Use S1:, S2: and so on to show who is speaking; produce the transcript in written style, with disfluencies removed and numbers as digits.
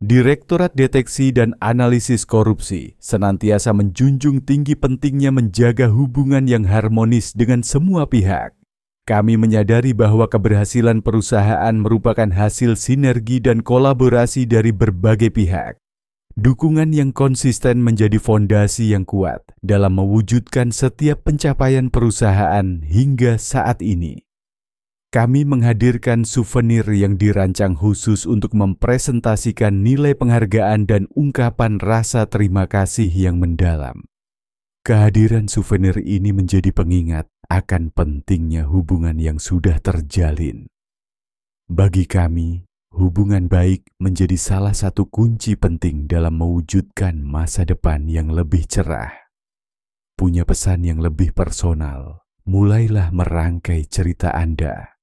S1: Direktorat Deteksi dan Analisis Korupsi senantiasa menjunjung tinggi pentingnya menjaga hubungan yang harmonis dengan semua pihak. Kami menyadari bahwa keberhasilan perusahaan merupakan hasil sinergi dan kolaborasi dari berbagai pihak. Dukungan yang konsisten menjadi fondasi yang kuat dalam mewujudkan setiap pencapaian perusahaan hingga saat ini. Kami menghadirkan souvenir yang dirancang khusus untuk mempresentasikan nilai penghargaan dan ungkapan rasa terima kasih yang mendalam. Kehadiran souvenir ini menjadi pengingat akan pentingnya hubungan yang sudah terjalin. Bagi kami, hubungan baik menjadi salah satu kunci penting dalam mewujudkan masa depan yang lebih cerah. Punya pesan yang lebih personal, mulailah merangkai cerita Anda.